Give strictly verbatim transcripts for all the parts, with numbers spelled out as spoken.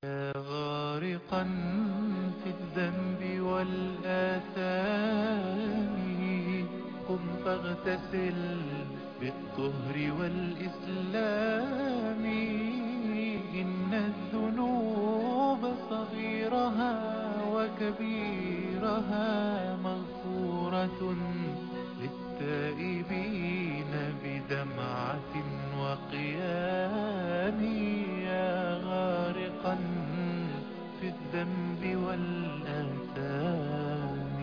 يا غارقا في الذنب والآثام، قم فاغتسل بالطهر والإسلام. إن الذنوب صغيرها وكبيرها مغفورة للتائبين بدمعة وقيام. يا غارقا في الذنب والآثام.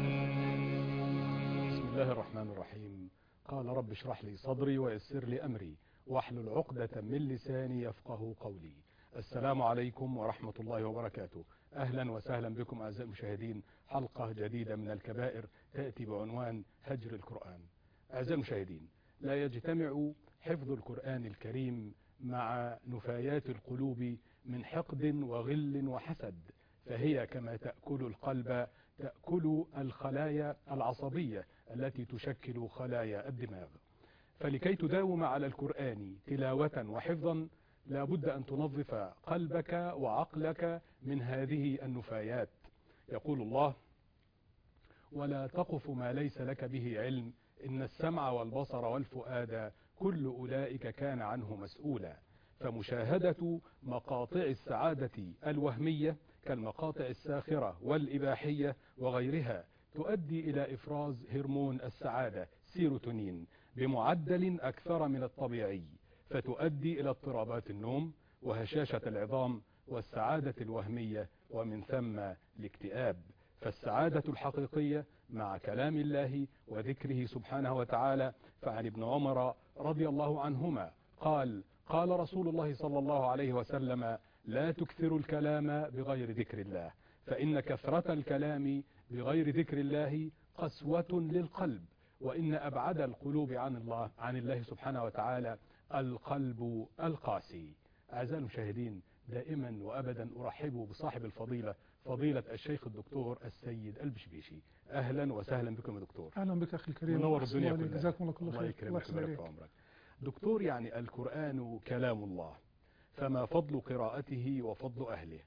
بسم الله الرحمن الرحيم. قال رب اشرح لي صدري ويسر لي أمري واحلل عقدة من لساني يفقه قولي. السلام عليكم ورحمة الله وبركاته. أهلا وسهلا بكم أعزائي المشاهدين، حلقة جديدة من الكبائر تأتي بعنوان هجر القرآن. أعزائي المشاهدين، لا يجتمع حفظ القرآن الكريم مع نفايات القلوب من حقد وغل وحسد، فهي كما تأكل القلب تأكل الخلايا العصبية التي تشكل خلايا الدماغ. فلكي تداوم على القرآن تلاوة وحفظا لا بد أن تنظف قلبك وعقلك من هذه النفايات. يقول الله: ولا تقف ما ليس لك به علم إن السمع والبصر والفؤاد كل أولئك كان عنه مسؤولا. فمشاهدة مقاطع السعادة الوهمية كالمقاطع الساخرة والإباحية وغيرها تؤدي إلى إفراز هرمون السعادة سيروتونين بمعدل أكثر من الطبيعي، فتؤدي إلى اضطرابات النوم وهشاشة العظام والسعادة الوهمية ومن ثم الاكتئاب. فالسعادة الحقيقية مع كلام الله وذكره سبحانه وتعالى. فعن ابن عمر رضي الله عنهما قال: قال رسول الله صلى الله عليه وسلم: لا تكثروا الكلام بغير ذكر الله، فإن كثرة الكلام بغير ذكر الله قسوة للقلب، وإن أبعد القلوب عن الله عن الله سبحانه وتعالى القلب القاسي. أعزائي المشاهدين، دائما وأبدا أرحب بصاحب الفضيلة فضيلة الشيخ الدكتور السيد البشبيشي. أهلا وسهلا بكم يا دكتور. أهلا بك أخي الكريم، منور الدنيا كلها. جزاكم الله كل الله خير. يكرمك ويبارك في عمرك. دكتور، يعني القرآن كلام الله، فما فضل قراءته وفضل أهله؟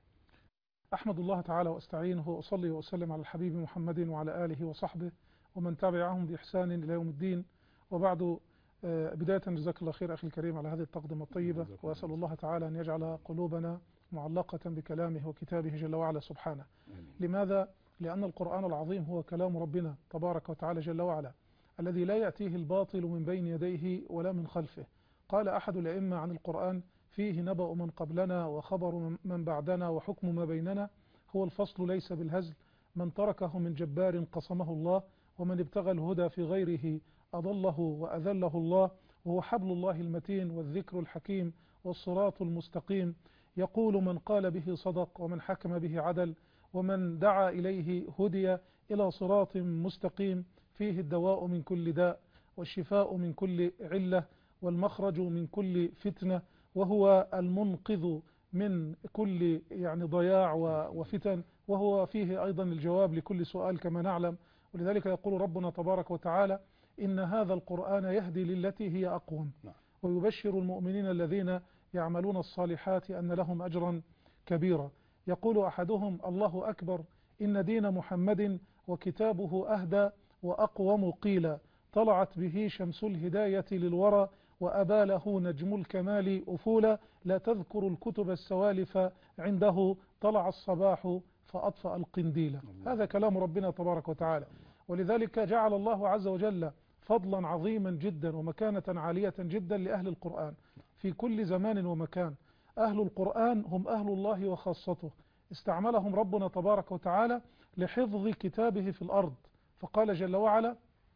أحمد الله تعالى وأستعينه وأصلي وأسلم على الحبيب محمد وعلى آله وصحبه ومن تبعهم بإحسان إلى يوم الدين، وبعد. بداية جزاك الله خير أخي الكريم على هذه التقدمة الطيبة، وأسأل الله تعالى أن يجعل قلوبنا معلقة بكلامه وكتابه جل وعلا سبحانه. لماذا؟ لأن القرآن العظيم هو كلام ربنا تبارك وتعالى جل وعلا، الذي لا يأتيه الباطل من بين يديه ولا من خلفه. قال أحد الأئمة عن القرآن: فيه نبأ من قبلنا وخبر من بعدنا وحكم ما بيننا، هو الفصل ليس بالهزل، من تركه من جبار قصمه الله، ومن ابتغى الهدى في غيره أضله وأذله الله، وهو حبل الله المتين والذكر الحكيم والصراط المستقيم. يقول: من قال به صدق، ومن حكم به عدل، ومن دعا إليه هدي إلى صراط مستقيم، فيه الدواء من كل داء والشفاء من كل علة والمخرج من كل فتنة، وهو المنقذ من كل يعني ضياع وفتن، وهو فيه أيضا الجواب لكل سؤال كما نعلم. ولذلك يقول ربنا تبارك وتعالى: إن هذا القرآن يهدي للتي هي أقوم، ويبشر المؤمنين الذين يعملون الصالحات أن لهم أجرا كبيرا. يقول أحدهم: الله أكبر، إن دين محمد وكتابه أهدى وأقوم قيلا، طلعت به شمس الهداية للورى، وأبى له نجم الكمال أفولا، لا تذكر الكتب السوالف عنده، طلع الصباح فأطفأ القنديل. هذا كلام ربنا تبارك وتعالى. ولذلك جعل الله عز وجل فضلا عظيما جدا ومكانة عالية جدا لأهل القرآن في كل زمان ومكان. أهل القرآن هم أهل الله وخاصته، استعملهم ربنا تبارك وتعالى لحفظ كتابه في الأرض، فقال جل وعلا: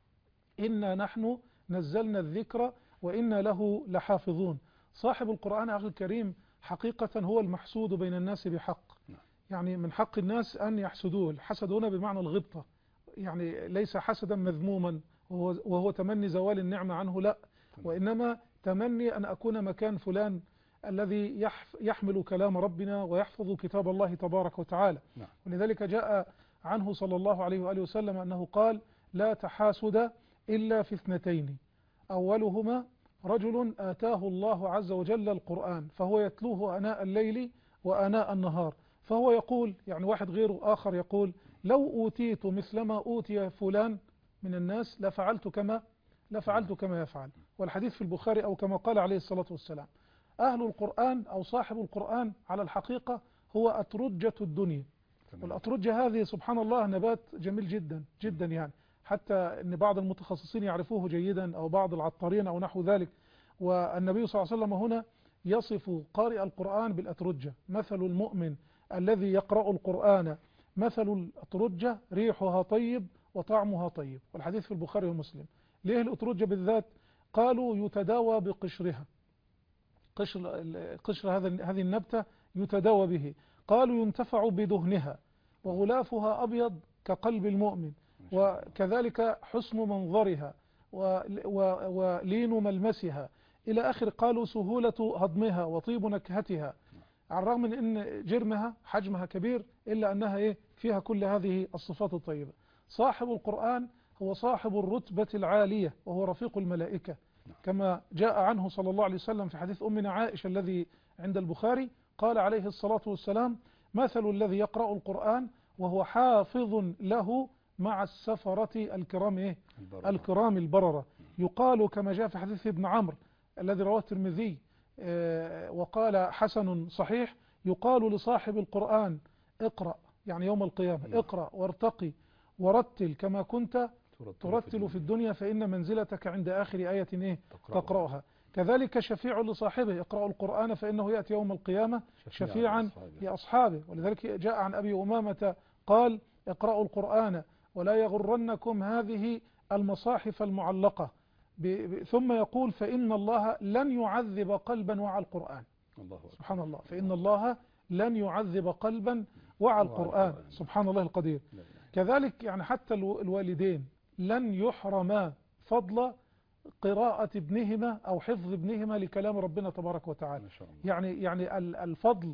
إنا نحن نزلنا الذكر وإنا له لحافظون. صاحب القرآن أخي الكريم حقيقة هو المحسود بين الناس بحق، يعني من حق الناس أن يحسدوه. الحسد هنا بمعنى الغبطة، يعني ليس حسدا مذموما وهو, وهو تمني زوال النعمة عنه، لا، وإنما تمني أن أكون مكان فلان الذي يحمل كلام ربنا ويحفظ كتاب الله تبارك وتعالى. ولذلك جاء عنه صلى الله عليه وآله وسلم أنه قال: لا تحاسد إلا في اثنتين، أولهما رجل آتاه الله عز وجل القرآن فهو يتلوه آناء الليل وآناء النهار، فهو يقول يعني واحد غيره آخر يقول لو أوتيت مثلما أوتي فلان من الناس لفعلت كما لفعلت كما يفعل. والحديث في البخاري أو كما قال عليه الصلاة والسلام أهل القرآن أو صاحب القرآن على الحقيقة هو أترجة الدنيا. والأترجة هذه سبحان الله نبات جميل جدا جدا، يعني حتى أن بعض المتخصصين يعرفوه جيدا أو بعض العطارين أو نحو ذلك. والنبي صلى الله عليه وسلم هنا يصف قارئ القرآن بالأترجة، مثل المؤمن الذي يقرأ القرآن مثل الأترجة ريحها طيب وطعمها طيب. والحديث في البخاري ومسلم. ليه الأترجة بالذات؟ قالوا يتداوى بقشرها، قشر, قشر هذا هذه النبتة يتداوى به. قالوا ينتفع بدهنها وغلافها أبيض كقلب المؤمن، وكذلك حسن منظرها ولين ملمسها إلى آخر. قالوا سهولة هضمها وطيب نكهتها، على الرغم من أن جرمها حجمها كبير إلا أنها إيه فيها كل هذه الصفات الطيبة. صاحب القرآن هو صاحب الرتبة العالية وهو رفيق الملائكة، كما جاء عنه صلى الله عليه وسلم في حديث أمنا عائشة الذي عند البخاري قال عليه الصلاة والسلام مثل الذي يقرأ القرآن وهو حافظ له مع السفرة الكرام إيه؟ البررة. الكرام البررة. يقال كما جاء في حديث ابن عمرو الذي رواه الترمذي وقال حسن صحيح، يقال لصاحب القرآن اقرأ، يعني يوم القيامة اقرأ وارتقي ورتل كما كنت ترتل في الدنيا فإن منزلتك عند آخر آية إيه؟ تقرأها. كذلك شفيع لصاحبه اقرأوا القرآن فإنه يأتي يوم القيامة شفيعا لأصحابه. ولذلك جاء عن أبي أمامة قال اقرأوا القرآن ولا يغرنكم هذه المصاحف المعلقة، ثم يقول فإن الله لن يعذب قلبا وعى القرآن. الله سبحان الله، فإن الله لن يعذب قلبا وعى القرآن. سبحان الله القدير. كذلك يعني حتى الوالدين لن يحرما فضل قراءة ابنهما أو حفظ ابنهما لكلام ربنا تبارك وتعالى. يعني يعني الفضل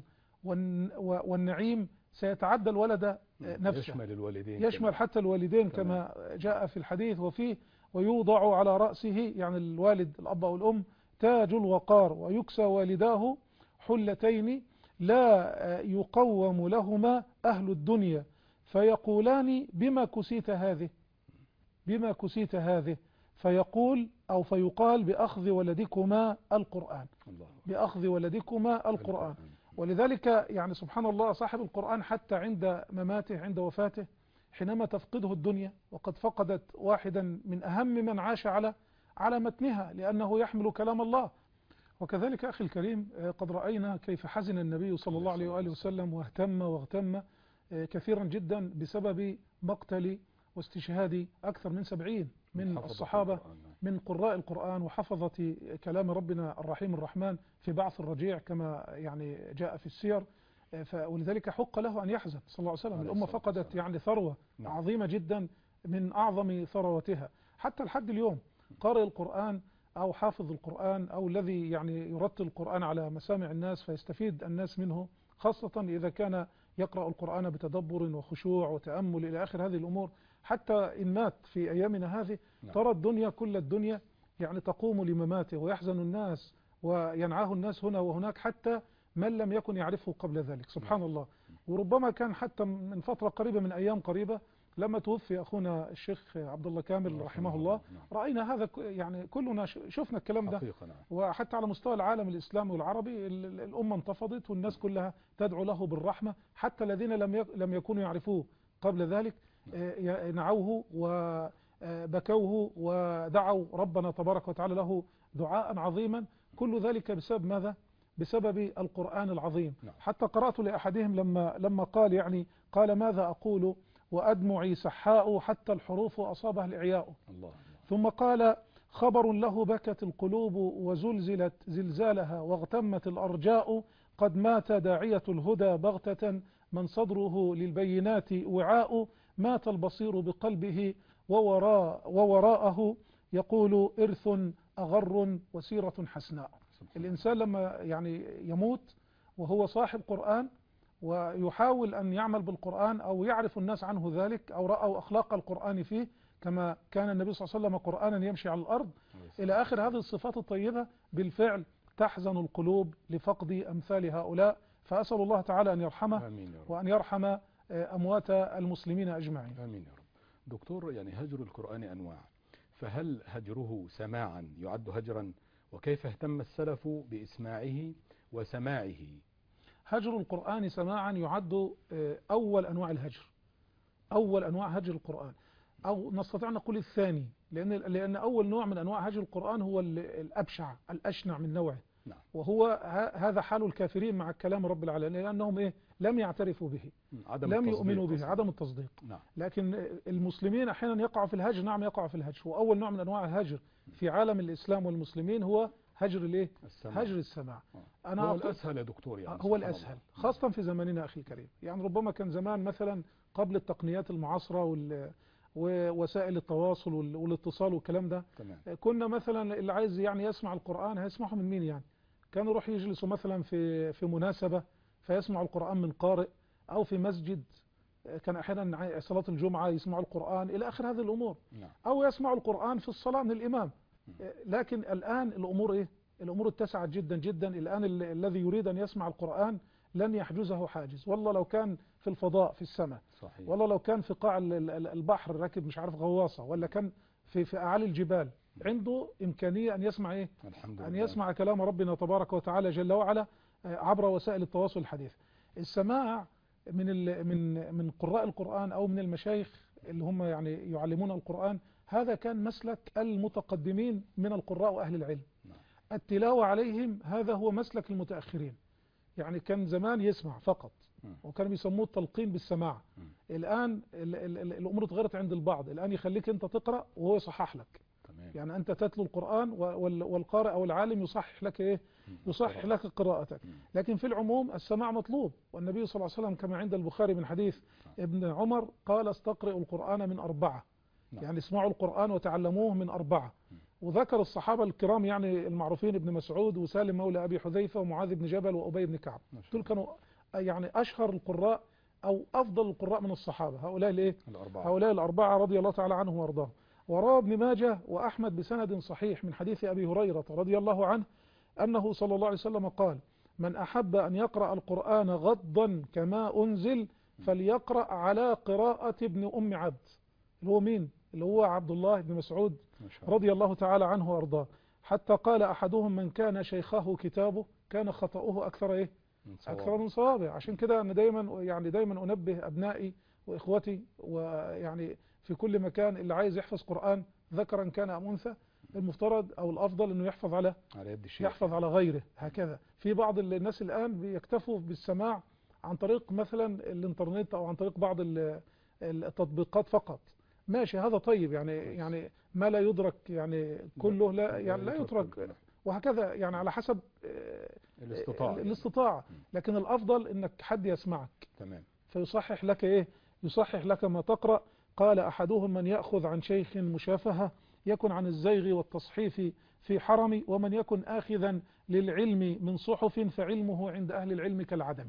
والنعيم سيتعدى الولد نفسه، يشمل الوالدين، يشمل حتى الوالدين كما جاء في الحديث وفيه ويوضع على رأسه، يعني الوالد الأب أو الأم، تاج الوقار ويكسى والداه حلتين لا يقوم لهما أهل الدنيا فيقولان بما كسيت هذه بما كسيت هذه فيقول أو فيقال بأخذ ولدكما القرآن، بأخذ ولدكما القرآن. ولذلك يعني سبحان الله صاحب القرآن حتى عند مماته عند وفاته حينما تفقده الدنيا، وقد فقدت واحدا من أهم من عاش على على متنها لأنه يحمل كلام الله. وكذلك أخي الكريم قد رأينا كيف حزن النبي صلى الله عليه وآله وسلم واهتم واغتم كثيرا جدا بسبب مقتل واستشهاد أكثر من سبعين من الصحابة من قراء القرآن وحفظة كلام ربنا الرحيم الرحمن في بعث الرجيع كما يعني جاء في السير. ولذلك حق له أن يحزن صلى الله عليه وسلم. الأمة فقدت يعني ثروة عظيمة جدا من أعظم ثروتها. حتى لحد اليوم قارئ القرآن أو حافظ القرآن أو الذي يعني يرتل القرآن على مسامع الناس فيستفيد الناس منه، خاصة إذا كان يقرأ القرآن بتدبر وخشوع وتأمل إلى آخر هذه الأمور. حتى إن مات في أيامنا هذه ترى الدنيا كل الدنيا يعني تقوم لمماته ويحزن الناس وينعاه الناس هنا وهناك حتى من لم يكن يعرفه قبل ذلك. سبحان الله. وربما كان حتى من فترة قريبة من أيام قريبة لما توفي أخونا الشيخ عبد الله كامل رحمه الله رأينا هذا، يعني كلنا شفنا الكلام ده. وحتى على مستوى العالم الإسلامي والعربي الأمة انتفضت والناس كلها تدعو له بالرحمة، حتى الذين لم لم يكونوا يعرفوه قبل ذلك نعوه وبكوه ودعوا ربنا تبارك وتعالى له دعاء عظيما. كل ذلك بسبب ماذا؟ بسبب القرآن العظيم. حتى قرأت لأحدهم لما لما قال يعني قال ماذا أقول وأدمعي سحاء حتى الحروف أصابها الإعياء. ثم قال خبر له بكت القلوب وزلزلت زلزالها واغتمت الأرجاء قد مات داعية الهدى بغتة من صدره للبينات وعاء مات البصير بقلبه ووراء ووراءه يقول إرث أغر وسيرة حسناء. الإنسان لما يعني يموت وهو صاحب قرآن ويحاول أن يعمل بالقرآن أو يعرف الناس عنه ذلك أو رأوا أخلاق القرآن فيه كما كان النبي صلى الله عليه وسلم قرآنا يمشي على الأرض إلى آخر هذه الصفات الطيبة، بالفعل تحزن القلوب لفقد أمثال هؤلاء فأسأل الله تعالى أن يرحمه آمين يا رب. وأن يرحم أموات المسلمين أجمعين. آمين يا رب. دكتور، يعني هجر القرآن أنواع، فهل هجره سماعا يعد هجرا؟ وكيف اهتم السلف بإسماعه وسماعه؟ هجر القرآن سماعا يعد أول أنواع الهجر، أول أنواع هجر القرآن، أو نستطيع أن نقول الثاني، لأن لأن أول نوع من أنواع هجر القرآن هو الأبشع الأشنع من نوعه. نعم. وهو هذا حال الكافرين مع الكلام رب العالمين، لأنهم إيه لم يعترفوا به، عدم لم يؤمنوا به، عدم التصديق. نعم. لكن المسلمين أحيانا يقعوا في الهجر، نعم يقعوا في الهجر. وأول نوع من أنواع الهجر في عالم الإسلام والمسلمين هو هجر الايه؟ السماع. هجر السماع. أنا هو الأسهل يا دكتور، يعني هو الأسهل خاصة في زماننا أخي الكريم. يعني ربما كان زمان مثلا قبل التقنيات المعاصرة وال ووسائل التواصل والاتصال والكلام ده، تمام. كنا مثلا اللي عايز يعني يسمع القرآن هيسمعه من مين؟ يعني كانوا يروح يجلسوا مثلا في في مناسبة فيسمعوا القرآن من قارئ، أو في مسجد كان أحيانا صلاة الجمعة يسمعوا القرآن إلى آخر هذه الأمور. نعم. أو يسمعوا القرآن في الصلاة من الإمام. لكن الآن الأمور إيه؟ الأمور اتسعت جدا جدا. الآن الذي يريد أن يسمع القرآن لن يحجزه حاجز، والله لو كان في الفضاء في السماء، صحيح. والله لو كان في قاع البحر راكب مش عارف غواصة، ولا كان في في أعالي الجبال، عنده إمكانية أن يسمع إيه؟ الحمد لله. أن يسمع كلام ربنا تبارك وتعالى جل وعلا عبر وسائل التواصل الحديث. السماع من من من قراء القرآن أو من المشايخ اللي هم يعني يعلمون القرآن، هذا كان مسلك المتقدمين من القراء وأهل العلم. التلاوة عليهم هذا هو مسلك المتأخرين. يعني كان زمان يسمع فقط، وكانوا بيسموه التلقين بالسماع. الآن ال ال ال الأمور اتغيرت عند البعض، الآن يخليك أنت تقرأ وهو يصحح لك. تمام. يعني أنت تتلو القرآن والقارئ أو العالم يصحح لك إيه؟ يصحح لك قراءتك. لكن في العموم السماع مطلوب، والنبي صلى الله عليه وسلم كما عند البخاري من حديث ابن عمر قال استقرئوا القرآن من أربعة. يعني اسمعوا القرآن وتعلموه من أربعة. وذكر الصحابة الكرام يعني المعروفين ابن مسعود وسالم مولى أبي حذيفة ومعاذ بن جبل وأبي بن كعب، دول كانوا يعني أشهر القراء أو أفضل القراء من الصحابة. هؤلاء الإيه؟ الأربعة. هؤلاء الأربعة رضي الله تعالى عنهم وارضاهم. وروى ابن ماجه وأحمد بسند صحيح من حديث أبي هريرة رضي الله عنه أنه صلى الله عليه وسلم قال: من أحب أن يقرأ القرآن غضا كما أنزل فليقرأ على قراءة ابن أم عبد. اللي هو مين؟ اللي هو عبد الله بن مسعود رضي الله تعالى عنه وارضاه. حتى قال أحدهم: من كان شيخه كتابه كان خطأه أكثر إيه؟ أكثر من صوابه. عشان كده أنا دايما يعني دايما أنبه أبنائي وإخوتي، ويعني في كل مكان، اللي عايز يحفظ قرآن ذكرا كان أم أنثى، المفترض أو الأفضل أنه يحفظ على على يد الشيخ، يحفظ على غيره. هكذا في بعض الناس الآن بيكتفوا بالسماع عن طريق مثلا الإنترنت أو عن طريق بعض التطبيقات فقط. ماشي، هذا طيب، يعني يعني ما لا يدرك يعني كله لا يعني لا يترك، وهكذا يعني على حسب الاستطاعة الاستطاعة. لكن الأفضل انك حد يسمعك، تمام، فيصحح لك ايه؟ يصحح لك ما تقرأ. قال أحدهم: من يأخذ عن شيخ مشافهة يكن عن الزيغ والتصحيف في حرم، ومن يكن آخذا للعلم من صحف فعلمه عند أهل العلم كالعدم.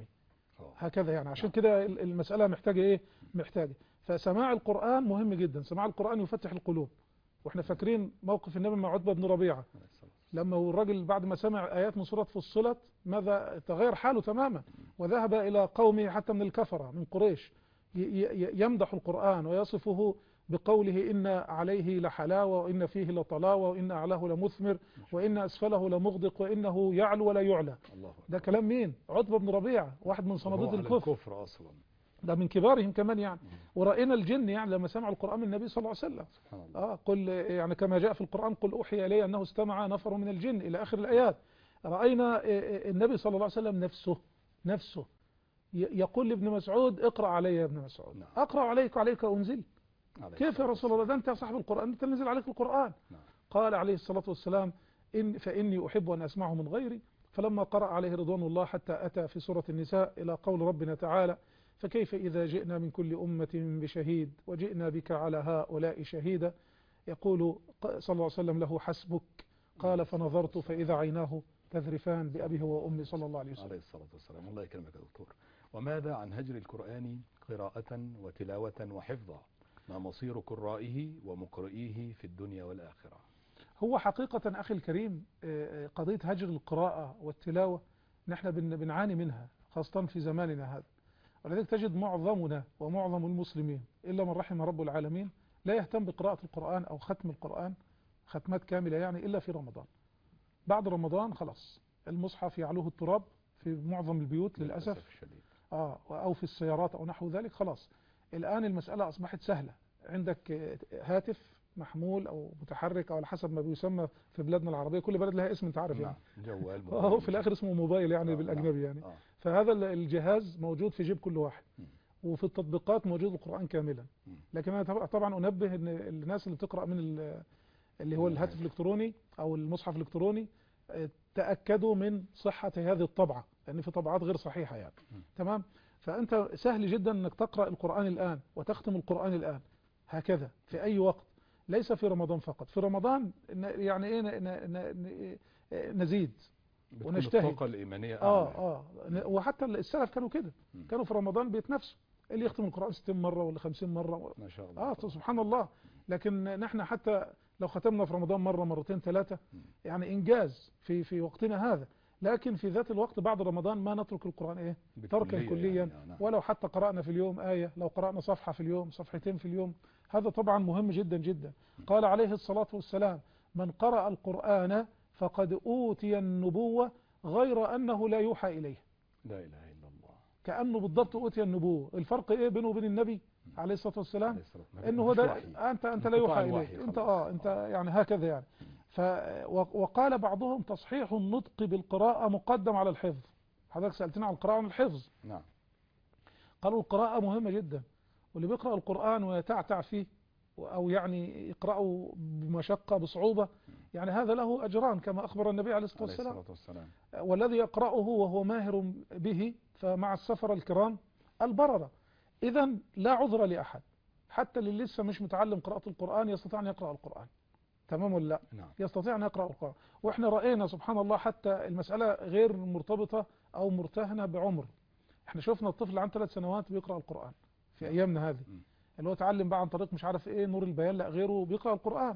هكذا يعني. عشان كده المسألة محتاجة ايه؟ محتاجة. فسماع القرآن مهم جدا. سماع القرآن يفتح القلوب. واحنا فاكرين موقف النبي مع عتبة بن ربيعة لما الرجل بعد ما سمع آيات من سورة فصلت ماذا تغير حاله تماما، وذهب إلى قومه حتى من الكفرة من قريش يمدح القرآن ويصفه بقوله: إن عليه لحلاوة، وإن فيه لطلاوة، وإن أعلاه لمثمر، وإن أسفله لمغدق، وإنه يعلو ولا يعلى. ده كلام مين؟ عتبة بن ربيعة، واحد من صناديد الكفر. الكفر أصلا ده من كبارهم كمان يعني. ورأينا الجن يعني لما سمعوا القرآن من النبي صلى الله عليه وسلم. آه قل يعني كما جاء في القرآن: قل أوحي إلي أنه استمع نفر من الجن إلى آخر الآيات. رأينا النبي صلى الله عليه وسلم نفسه نفسه يقول لابن مسعود: اقرأ علي يا ابن مسعود. نعم. أقرأ عليك وعليك أنزل. كيف يا رسول الله؟ ده أنت صاحب القرآن، أنت نزل عليك القرآن. نعم. قال عليه الصلاة والسلام: إن فإني أحب أن أسمعه من غيري. فلما قرأ عليه رضوان الله حتى أتى في سورة النساء إلى قول ربنا تعالى: فكيف إذا جئنا من كل أمة بشهيد وجئنا بك على هؤلاء شهيدا، يقول صلى الله عليه وسلم له: حسبك. قال: فنظرت فإذا عيناه تذرفان بأبي هو وأمي صلى الله عليه وسلم. عليه الصلاة والسلام. الله يكرمك يا دكتور. وماذا عن هجر القرآن قراءة وتلاوة وحفظا؟ ما مصير قرائه ومقرئيه في الدنيا والآخرة؟ هو حقيقة أخي الكريم قضية هجر القراءة والتلاوة نحن بنعاني منها، خاصة في زماننا هذا. ولذلك تجد معظمنا ومعظم المسلمين إلا من رحم رب العالمين لا يهتم بقراءة القرآن أو ختم القرآن ختمات كاملة يعني إلا في رمضان. بعد رمضان خلاص المصحف يعلوه التراب في معظم البيوت للأسف الشديد. آه أو في السيارات أو نحو ذلك. خلاص الآن المسألة أصبحت سهلة، عندك هاتف محمول أو متحرك أو على حسب ما بيسمى في بلادنا العربية، كل بلد لها اسم انت عارف يعني. جوال هو في الآخر اسمه موبايل يعني آه بالأجنبي يعني. آه. فهذا الجهاز موجود في جيب كل واحد، م. وفي التطبيقات موجود القرآن كاملا. م. لكن أنا طبعا أنبه أن الناس اللي بتقرأ من اللي هو الهاتف الإلكتروني أو المصحف الإلكتروني تأكدوا من صحة هذه الطبعة، لأن في طبعات غير صحيحة يعني. م. تمام. فأنت سهل جدا أنك تقرأ القرآن الآن وتختم القرآن الآن هكذا في أي وقت، ليس في رمضان فقط. في رمضان يعني إيه نزيد ونجتهد الطاقة الإيمانية آه آه وحتى السلف كانوا كده، كانوا في رمضان بيتنافسوا اللي يختم القرآن ستين مرة ولا خمسين مرة ما شاء الله. آه سبحان الله. لكن نحن حتى لو ختمنا في رمضان مرة مرتين ثلاثة يعني إنجاز في في وقتنا هذا، لكن في ذات الوقت بعد رمضان ما نترك القرآن إيه تركا كليا يعني. ولو حتى قرأنا في اليوم آية، لو قرأنا صفحة في اليوم، صفحتين في اليوم، هذا طبعا مهم جدا جدا. قال عليه الصلاة والسلام: من قرأ القرآن فقد أوتي النبوة غير أنه لا يوحى إليه. لا إله إلا الله. كأنه بالضبط أوتي النبوة. الفرق إيه بينه وبين النبي عليه الصلاة والسلام؟ إنه هو ده أنت أنت لا يوحى إليه، أنت آه أنت يعني هكذا يعني. ف وقال بعضهم: تصحيح النطق بالقراءة مقدم على الحفظ. حضرتك سألتنا عن القراءة والحفظ. نعم. قالوا القراءة مهمة جدا، واللي بيقرأ القرآن ويتعتع فيه أو يعني يقرأه بمشقة بصعوبة يعني هذا له أجران كما أخبر النبي عليه الصلاة والسلام. والسلام. والذي يقرأه وهو ماهر به فمع السفر الكرام البررة. إذا لا عذر لأحد، حتى اللي لسه مش متعلم قراءة القرآن يستطيع أن يقرأ القرآن. تمام ولا لا؟ نعم. يستطيع أن يقرأ القرآن. وإحنا رأينا سبحان الله حتى المسألة غير مرتبطة أو مرتهنة بعمر. إحنا شفنا الطفل اللي عنده ثلاث سنوات بيقرأ القرآن في أيامنا هذه، اللي هو تعلم بقى عن طريق مش عارف إيه نور البيان لا غيره، بيقرأ القرآن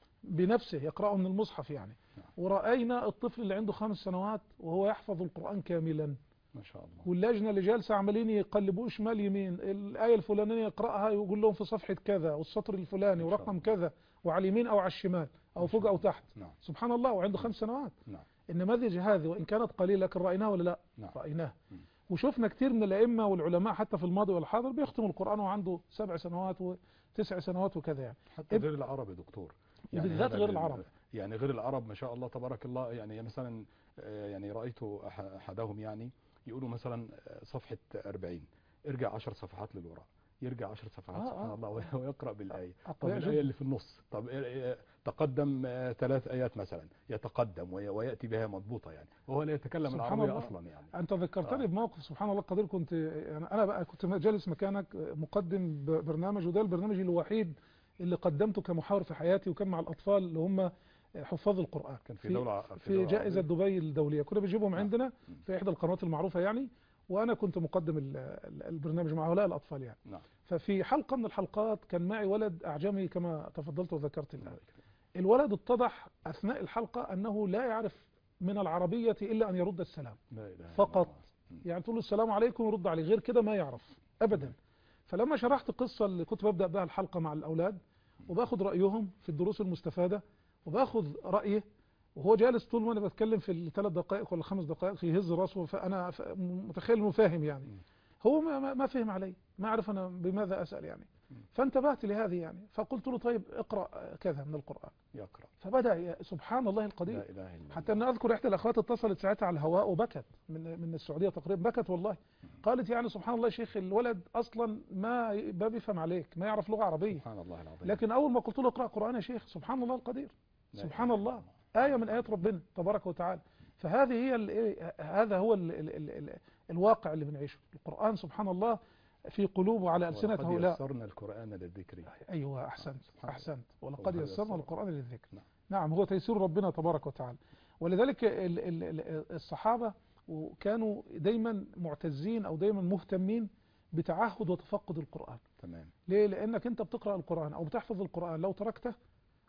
بنفسه يقرأه من المصحف يعني. ورأينا الطفل اللي عنده خمس سنوات وهو يحفظ القرآن كاملا ما شاء الله. واللجنة اللي جالسة عمالين يقلبوه شمال يمين، الآية الفلانية يقرأها ويقول لهم في صفحة كذا والسطر الفلاني ورقم كذا وعلى اليمين أو على الشمال أو فوق أو تحت. نعم. سبحان الله وعنده خمس سنوات. نعم. النماذج هذه وإن كانت قليلة لكن رأيناها ولا لا؟ نعم. رأيناها. وشفنا كتير من الأئمة والعلماء حتى في الماضي والحاضر بيختموا القرآن وعنده سبع سنوات وتسع سنوات وكذا يعني. حتى غير العرب يا دكتور يعني بالذات غير العرب يعني غير العرب ما شاء الله تبارك الله. يعني مثلا يعني رأيت أحدهم يعني يقولوا مثلا صفحة أربعين ارجع عشر صفحات للوراء، يرجع عشر صفحات آه سبحان آه الله ويقرأ بالآية. طب الآية اللي في النص طب تقدم ثلاث آيات مثلا يتقدم ويأتي بها مضبوطة يعني وهو لا يتكلم العربية أصلا يعني. أنت ذكرتني آه. بموقف سبحان الله قدير. كنت يعني أنا بقى كنت جالس مكانك مقدم برنامج، وده البرنامج الوحيد اللي قدمته كمحاور في حياتي، وكان مع الأطفال اللي هم حفاظ القرآن. كان في دولة في, في دولة جائزة دبي الدولية كنا بنجيبهم عندنا في إحدى القنوات المعروفة يعني، وأنا كنت مقدم البرنامج مع هؤلاء الأطفال يعني. نعم. ففي حلقة من الحلقات كان معي ولد أعجمي كما تفضلت وذكرت الآن. الولد اتضح أثناء الحلقة أنه لا يعرف من العربية إلا أن يرد السلام فقط. يعني تقول له السلام عليكم يرد عليه، غير كده ما يعرف أبدا. فلما شرحت القصة اللي كنت ببدأ بها الحلقة مع الأولاد وباخد رأيهم في الدروس المستفادة وباخد رأيه وهو جالس طول ما أنا بتكلم في الثلاث دقائق ولا خمس دقائق يهز راسه، فأنا متخيل إنه فاهم يعني. هو ما ما فهم علي، ما أعرف أنا بماذا أسأل يعني. فانتبهت لهذه يعني، فقلت له طيب اقرأ كذا من القرآن يقرأ. فبدأ سبحان الله القدير. لا إله إلا الله. حتى أن أذكر إحدى الأخوات اتصلت ساعتها على الهواء وبكت من من السعودية تقريبا، بكت والله. قالت يعني سبحان الله يا شيخ الولد أصلا ما ما بيفهم عليك، ما يعرف لغة عربية. سبحان الله العظيم. لكن أول ما قلت له اقرأ قرآن يا شيخ سبحان الله القدير. سبحان الله آية من آيات ربنا تبارك وتعالى. فهذه هي هذا هو ال ال ال ال الواقع اللي بنعيشه. القرآن سبحان الله في قلوب وعلى ألسنة هؤلاء. ولقد يسرنا القرآن للذكر. أيوة أحسنت أحسنت ولقد يسرنا القرآن للذكر. نعم. نعم هو تيسير ربنا تبارك وتعالى. ولذلك ال ال الصحابة كانوا دايما معتزين أو دايما مهتمين بتعهد وتفقد القرآن. تمام. ليه؟ لأنك أنت بتقرأ القرآن أو بتحفظ القرآن لو تركته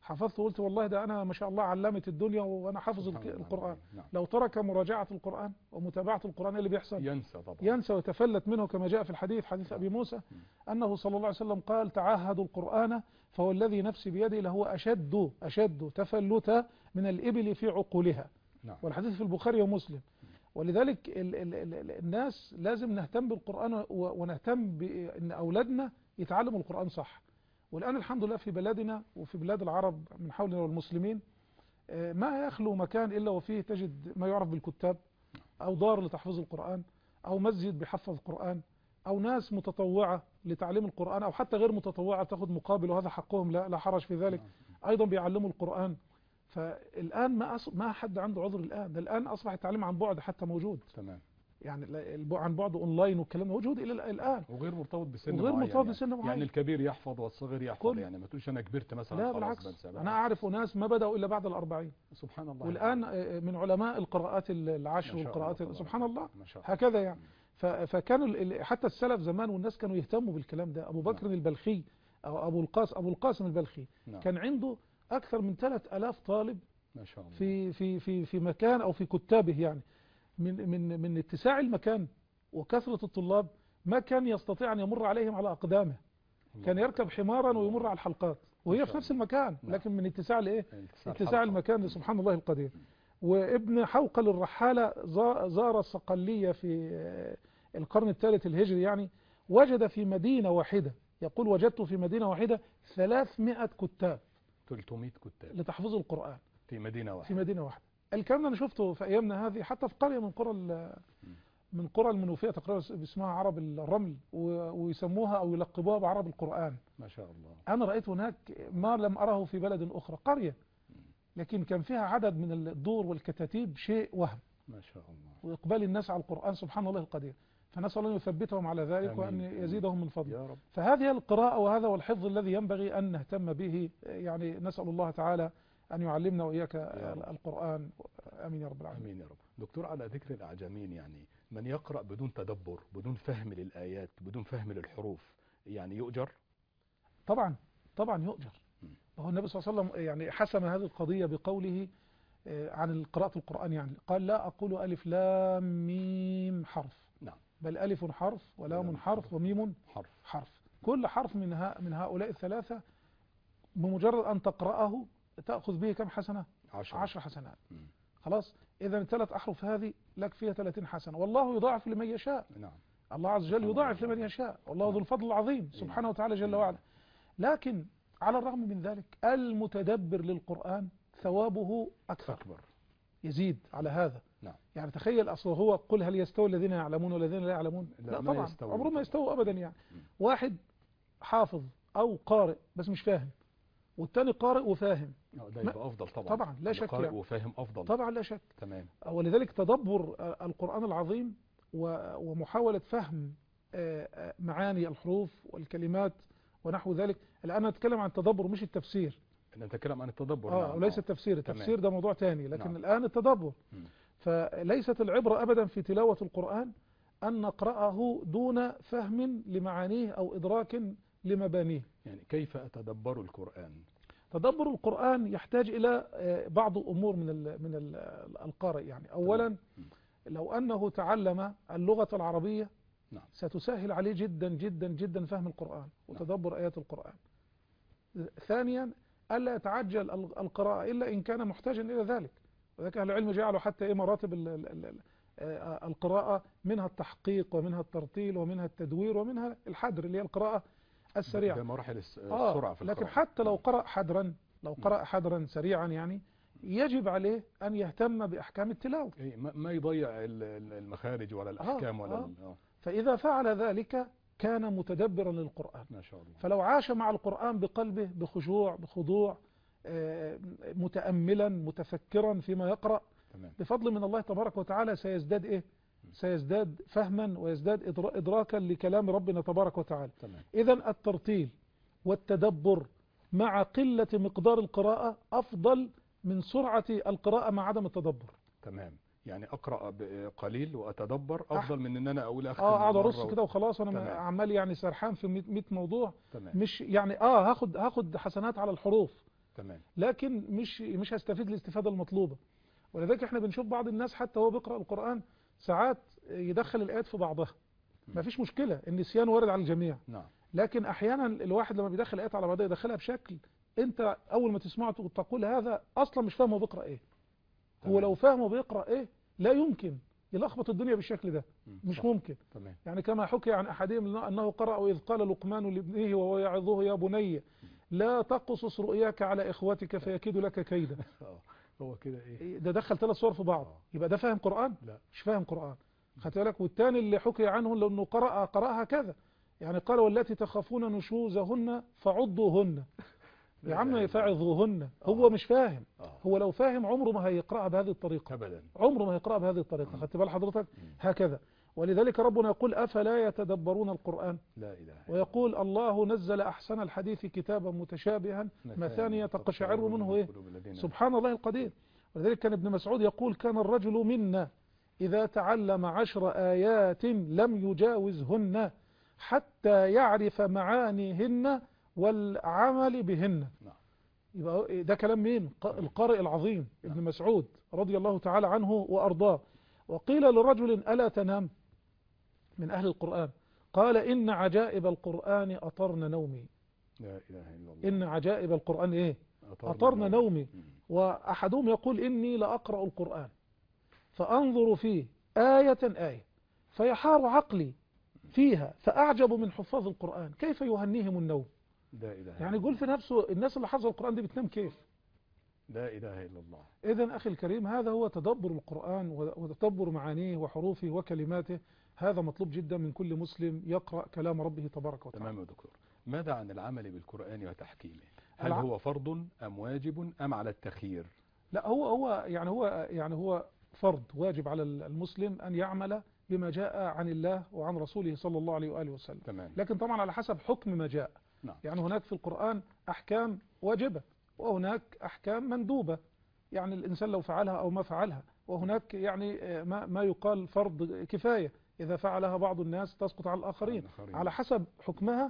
حفظت وقلت والله ده أنا ما شاء الله علمت الدنيا وأنا حافظ سبحان الله. القرآن. نعم. لو ترك مراجعة القرآن ومتابعة القرآن اللي بيحصل ينسى طبعا. ينسى ويتفلت منه، كما جاء في الحديث حديث نعم. أبي موسى أنه صلى الله عليه وسلم قال تعاهدوا القرآن فهو الذي نفسي بيده لهو أشد أشد تفلتا من الإبل في عقولها. نعم. والحديث في البخاري ومسلم. ولذلك ال ال ال الناس لازم نهتم بالقرآن ونهتم بأن أولادنا يتعلموا القرآن صح. والآن الحمد لله في بلادنا وفي بلاد العرب من حولنا والمسلمين ما يخلو مكان إلا وفيه تجد ما يعرف بالكتاب، أو دار لتحفيظ القرآن، أو مسجد بيحفظ القرآن، أو ناس متطوعة لتعليم القرآن، أو حتى غير متطوعة تاخد مقابل وهذا حقهم لا, لا حرج في ذلك، أيضا بيعلموا القرآن. فالآن ما أص... ما حد عنده عذر الآن، ده الآن أصبح التعليم عن بعد حتى موجود. تمام. يعني عن بعد اونلاين والكلام ده موجود الى الان، وغير مرتبط بسن وغير معين. مرتبط بسن معين. يعني الكبير يحفظ والصغير يحفظ كل... يعني ما تقولش انا كبرت مثلا. لا خلاص بالعكس، بنسى. انا اعرف ناس ما بداوا الا بعد الأربعين. سبحان الله. والان من علماء القراءات العشر والقراءات سبحان الله. هكذا يعني. ف... فكانوا ال... حتى السلف زمان والناس كانوا يهتموا بالكلام ده. ابو بكر نعم. البلخي او ابو القاسم ابو القاسم البلخي نعم. كان عنده اكثر من ثلاثة آلاف طالب ما شاء الله. في في في في مكان او في كتابه، يعني من من من اتساع المكان وكثرة الطلاب ما كان يستطيع أن يمر عليهم على أقدامه. كان يركب حمارا ويمر على الحلقات وهي في نفس المكان، لكن من اتساع الايه؟ اتساع المكان. سبحان الله القدير. وابن حوقل الرحالة زار الصقلية في القرن الثالث الهجري، يعني وجد في مدينة واحدة، يقول وجدت في مدينة واحدة ثلاثمائة كتاب ثلاثمائة كتاب لتحفظ القرآن في مدينة واحدة. في مدينة واحدة. الكلام ده انا شفته في ايامنا هذه حتى في قرية من قرى من قرى المنوفية تقريبا اسمها عرب الرمل، ويسموها او يلقبوها بعرب القرآن. ما شاء الله. انا رأيت هناك ما لم اراه في بلد اخرى، قرية لكن كان فيها عدد من الدور والكتاتيب شيء وهم. ما شاء الله. واقبال الناس على القرآن سبحان الله القدير. فنسأل الله ان يثبتهم على ذلك وان يزيدهم من فضله يا رب. فهذه القراءة وهذا والحفظ الذي ينبغي ان نهتم به، يعني نسأل الله تعالى أن يعلمنا وإياك القرآن. آمين يا رب العالمين. آمين يا رب. دكتور، على ذكر الأعجمين، يعني من يقرأ بدون تدبر بدون فهم للآيات بدون فهم للحروف يعني يؤجر؟ طبعا طبعا يؤجر. وهو النبي صلى الله عليه وسلم يعني حسم هذه القضية بقوله عن قراءة القرآن، يعني قال لا أقول ألف لام ميم حرف، نعم، بل ألف حرف ولام حرف وميم حرف حرف. كل حرف من من هؤلاء الثلاثة بمجرد أن تقرأه تأخذ به كم حسنة؟ عشر, عشر حسنات. م. خلاص، إذا الثلاث أحرف هذه لك فيها ثلاثين حسنة، والله يضاعف لمن يشاء. نعم. الله عز وجل يضاعف لمن يشاء، والله ذو الفضل العظيم سبحانه وتعالى جل وعلا. لكن على الرغم من ذلك المتدبر للقرآن ثوابه أكثر، أكبر، يزيد على هذا. نعم. يعني تخيل أصله هو قل هل يستوي الذين يعلمون والذين لا يعلمون؟ لا, لا ما طبعا عمرهم ما يستووا أبدا. يعني م. واحد حافظ أو قارئ بس مش فاهم، والتاني قارئ وفاهم، ده يبقى أفضل طبعا. طبعا لا شك، قارئ يعني وفاهم أفضل طبعا لا شك. تمام. ولذلك تدبر القرآن العظيم ومحاولة فهم معاني الحروف والكلمات ونحو ذلك. الآن نتكلم عن التدبر مش التفسير. نتكلم عن التدبر. آه نعم. وليس التفسير، التفسير ده موضوع تاني، لكن نعم. الآن التدبر. م. فليست العبرة أبدا في تلاوة القرآن أن نقرأه دون فهم لمعانيه أو إدراك لمبانيه. يعني كيف أتدبر القرآن؟ تدبر القرآن يحتاج إلى بعض أمور من ال من ال القارئ. يعني أولا لو أنه تعلم اللغة العربية نعم. ستسهل عليه جدا جدا جدا فهم القرآن وتدبر نعم. آيات القرآن. ثانيا ألا يتعجل القراءة إلا إن كان محتاجا إلى ذلك، وذلك أهل العلم جعلوا حتى إيه مراتب ال ال القراءة، منها التحقيق ومنها الترتيل ومنها التدوير ومنها الحدر اللي هي القراءة السريعة. ده مراحل السرعة آه في القراءة. لكن حتى لو قرأ حدرا لو قرأ حدرا سريعا يعني يجب عليه أن يهتم بأحكام التلاوة، ما يضيع المخارج ولا الأحكام آه ولا آه آه. فإذا فعل ذلك كان متدبرا للقرآن ما شاء الله. فلو عاش مع القرآن بقلبه بخشوع بخضوع متأملا متفكرا فيما يقرأ تمام. بفضل من الله تبارك وتعالى سيزداد إيه؟ سيزداد فهما ويزداد إدراكا لكلام ربنا تبارك وتعالى. إذن الترتيل والتدبر مع قلة مقدار القراءة أفضل من سرعة القراءة مع عدم التدبر. تمام. يعني أقرأ قليل وأتدبر أفضل من أن أنا أقول أختم اه اقعد ارص كده وخلاص وانا عمال يعني سرحان في مئة موضوع. تمام. مش يعني اه هاخد هاخد حسنات على الحروف تمام. لكن مش مش هستفيد الاستفادة المطلوبة. ولذلك احنا بنشوف بعض الناس حتى هو بيقرأ القرآن ساعات يدخل الآيات في بعضها، ما فيش مشكلة، النسيان وارد على الجميع. نعم. لكن احيانا الواحد لما بيدخل آيات على بعضها يدخلها بشكل انت اول ما تسمعه تقول هذا اصلا مش فاهم هو بيقرأ ايه. هو لو فاهمه بيقرأ ايه لا يمكن يلخبط الدنيا بالشكل ده، مش صح. ممكن. تمام. يعني كما حكي عن احدهم انه قرأ واذ قال لقمان لابنه وهو يعظه يا بني لا تقصص رؤياك على اخوتك فيكيد لك كيدا. هو كده ايه ده دخل ثلاث صور في بعض. يبقى ده فاهم قرآن؟ لا مش فاهم قرآن. خدت بالك؟ والثاني اللي حكي عنه لانه قرأ قرأها كذا، يعني قال والتي تخافون نشوزهن فعضوهن. يا عم فاعظوهن. هو مش فاهم. هو لو فاهم عمره ما هيقرأها بهذه الطريقة ابدا، عمره ما هيقرأها بهذه الطريقة. خدت بال حضرتك؟ هكذا. ولذلك ربنا يقول أفلا يتدبرون القرآن. لا إله. ويقول الله نزل أحسن الحديث كتابا متشابها مثانية تقشعر منه إيه؟ سبحان الله القدير. ولذلك كان ابن مسعود يقول كان الرجل منا إذا تعلم عشر آيات لم يجاوزهن حتى يعرف معانيهن والعمل بهن. يبقى ده كلام مين؟ القارئ العظيم ابن مسعود رضي الله تعالى عنه وأرضاه. وقيل لرجل ألا تنام من أهل القرآن؟ قال إن عجائب القرآن أطرن نومي. لا إله إلا الله. إن عجائب القرآن إيه؟ أطرن نومي. وأحدهم يقول إني لأقرأ القرآن فأنظر فيه آية آية فيحار عقلي فيها فأعجب من حفاظ القرآن كيف يهنيهم النوم. لا إله. يعني يقول في نفسه الناس اللي حفظوا القرآن دي بتنام كيف؟ لا إله إلا الله. إذن أخي الكريم هذا هو تدبر القرآن وتدبر معانيه وحروفه وكلماته. هذا مطلوب جدا من كل مسلم يقرأ كلام ربه تبارك وتعالى. تمام يا دكتور. ماذا عن العمل بالقرآن وتحكيمه؟ هل الع... هو فرض أم واجب أم على التخيير؟ لا هو هو يعني هو يعني هو فرض واجب على المسلم أن يعمل بما جاء عن الله وعن رسوله صلى الله عليه وآله وسلم. تمام. لكن طبعا على حسب حكم ما جاء. نعم. يعني هناك في القرآن أحكام واجبة وهناك أحكام مندوبة، يعني الإنسان لو فعلها أو ما فعلها. وهناك يعني ما, ما يقال فرض كفاية إذا فعلها بعض الناس تسقط على الآخرين. على حسب حكمها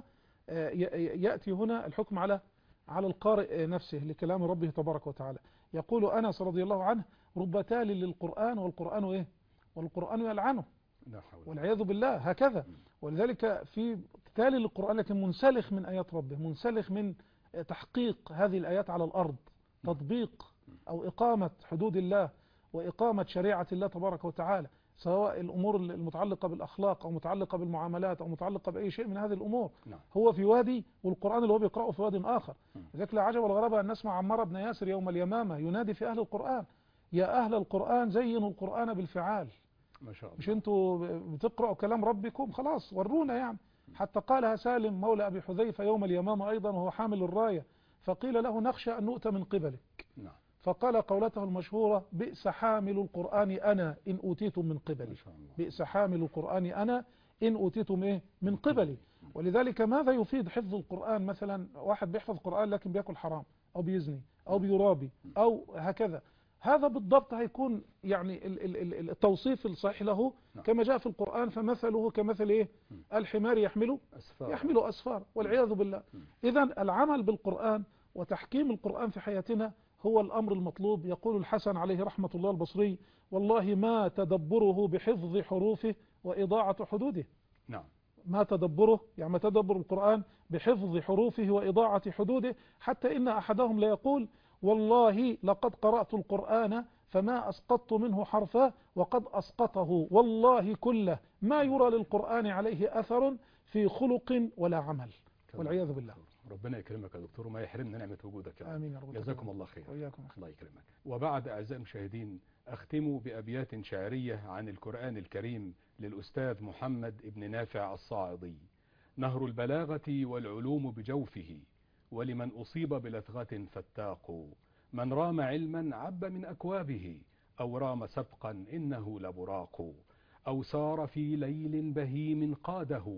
يأتي هنا الحكم على على القارئ نفسه لكلام ربه تبارك وتعالى. يقول أنس رضي الله عنه رب تال للقرآن والقرآن إيه؟ والقرآن يلعنه والعياذ بالله. هكذا. ولذلك في تالي للقرآن لكن منسلخ من آيات ربه، منسلخ من تحقيق هذه الآيات على الأرض، تطبيق أو إقامة حدود الله وإقامة شريعة الله تبارك وتعالى، سواء الأمور المتعلقة بالأخلاق أو متعلقة بالمعاملات أو متعلقة بأي شيء من هذه الأمور. نعم. هو في وادي والقرآن اللي هو بيقرأه في وادي آخر. لذلك لا عجب ولا غرابة أن نسمع عمار بن ياسر يوم اليمامة ينادي في أهل القرآن يا أهل القرآن زينوا القرآن بالفعال. ما شاء الله. مش انتوا بتقرأوا كلام ربكم؟ خلاص ورونا يعني. حتى قالها سالم مولى أبي حذيفة يوم اليمامة أيضا وهو حامل الراية، فقيل له نخشى أن نؤتى من قبلك. نعم. فقال قولته المشهورة بئس حامل القرآن أنا إن أوتيتم من قبلي. بئس حامل القرآن أنا إن أوتيتم إيه؟ من قبلي. ولذلك ماذا يفيد حفظ القرآن؟ مثلا واحد بيحفظ القرآن لكن بيأكل حرام أو بيزني أو بيرابي أو هكذا، هذا بالضبط هيكون يعني التوصيف الصحيح له كما جاء في القرآن فمثله كمثل إيه؟ الحمار يحمل أسفار. يحمل أسفار والعياذ بالله. إذن العمل بالقرآن وتحكيم القرآن في حياتنا هو الأمر المطلوب. يقول الحسن عليه رحمة الله البصري والله ما تدبره بحفظ حروفه وإضاعة حدوده. نعم. ما تدبره يعني ما تدبر القرآن بحفظ حروفه وإضاعة حدوده، حتى إن أحدهم ليقول والله لقد قرأت القرآن فما أسقطت منه حرفا وقد أسقطه والله كله ما يرى للقرآن عليه أثر في خلق ولا عمل والعياذ بالله. ربنا يكرمك يا دكتور وما يحرمنا نعمة وجودك. آمين يا رب. جزاكم الله خير. وإياكم. الله يكرمك. وبعد أعزائي المشاهدين أختم بأبيات شعرية عن القرآن الكريم للأستاذ محمد ابن نافع الصاعدي. نهر البلاغة والعلوم بجوفه ولمن أصيب بلثغة فتاق، من رام علما عب من أكوابه أو رام سبقا إنه لبراق، أو سار في ليل بهيم قاده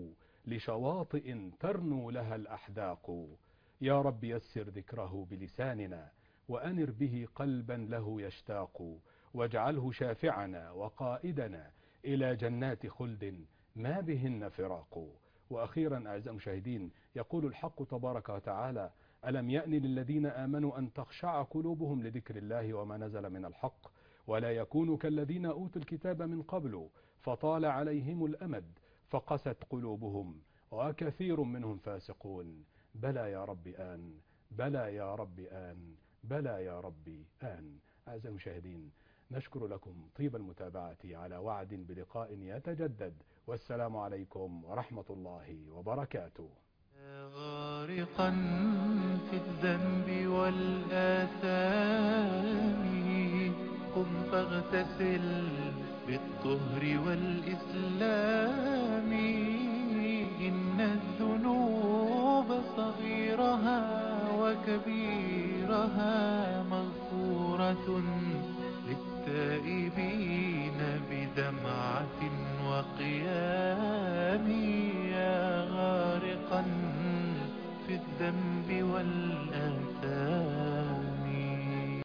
لشواطئ ترنو لها الأحداق. يا رب يسر ذكره بلساننا وأنر به قلبا له يشتاق، واجعله شافعنا وقائدنا إلى جنات خلد ما بهن فراق. وأخيرا أعزائي المشاهدين يقول الحق تبارك وتعالى ألم يأن للذين آمنوا أن تخشع قلوبهم لذكر الله وما نزل من الحق ولا يكونوا كالذين أوتوا الكتاب من قبل فطال عليهم الأمد فقست قلوبهم وكثير منهم فاسقون. بلى يا رب آن، بلى يا رب آن، بلى يا رب آن. أعزائي المشاهدين، نشكر لكم طيب المتابعة على وعد بلقاء يتجدد، والسلام عليكم ورحمة الله وبركاته. غارقا في الذنب والآثام قم فاغتسل بالطهر والإسلام. إن الذنوب صغيرها وكبيرها مغفورة للتائبين بدمعة وقيام. يا غارقا في الذنب والآثام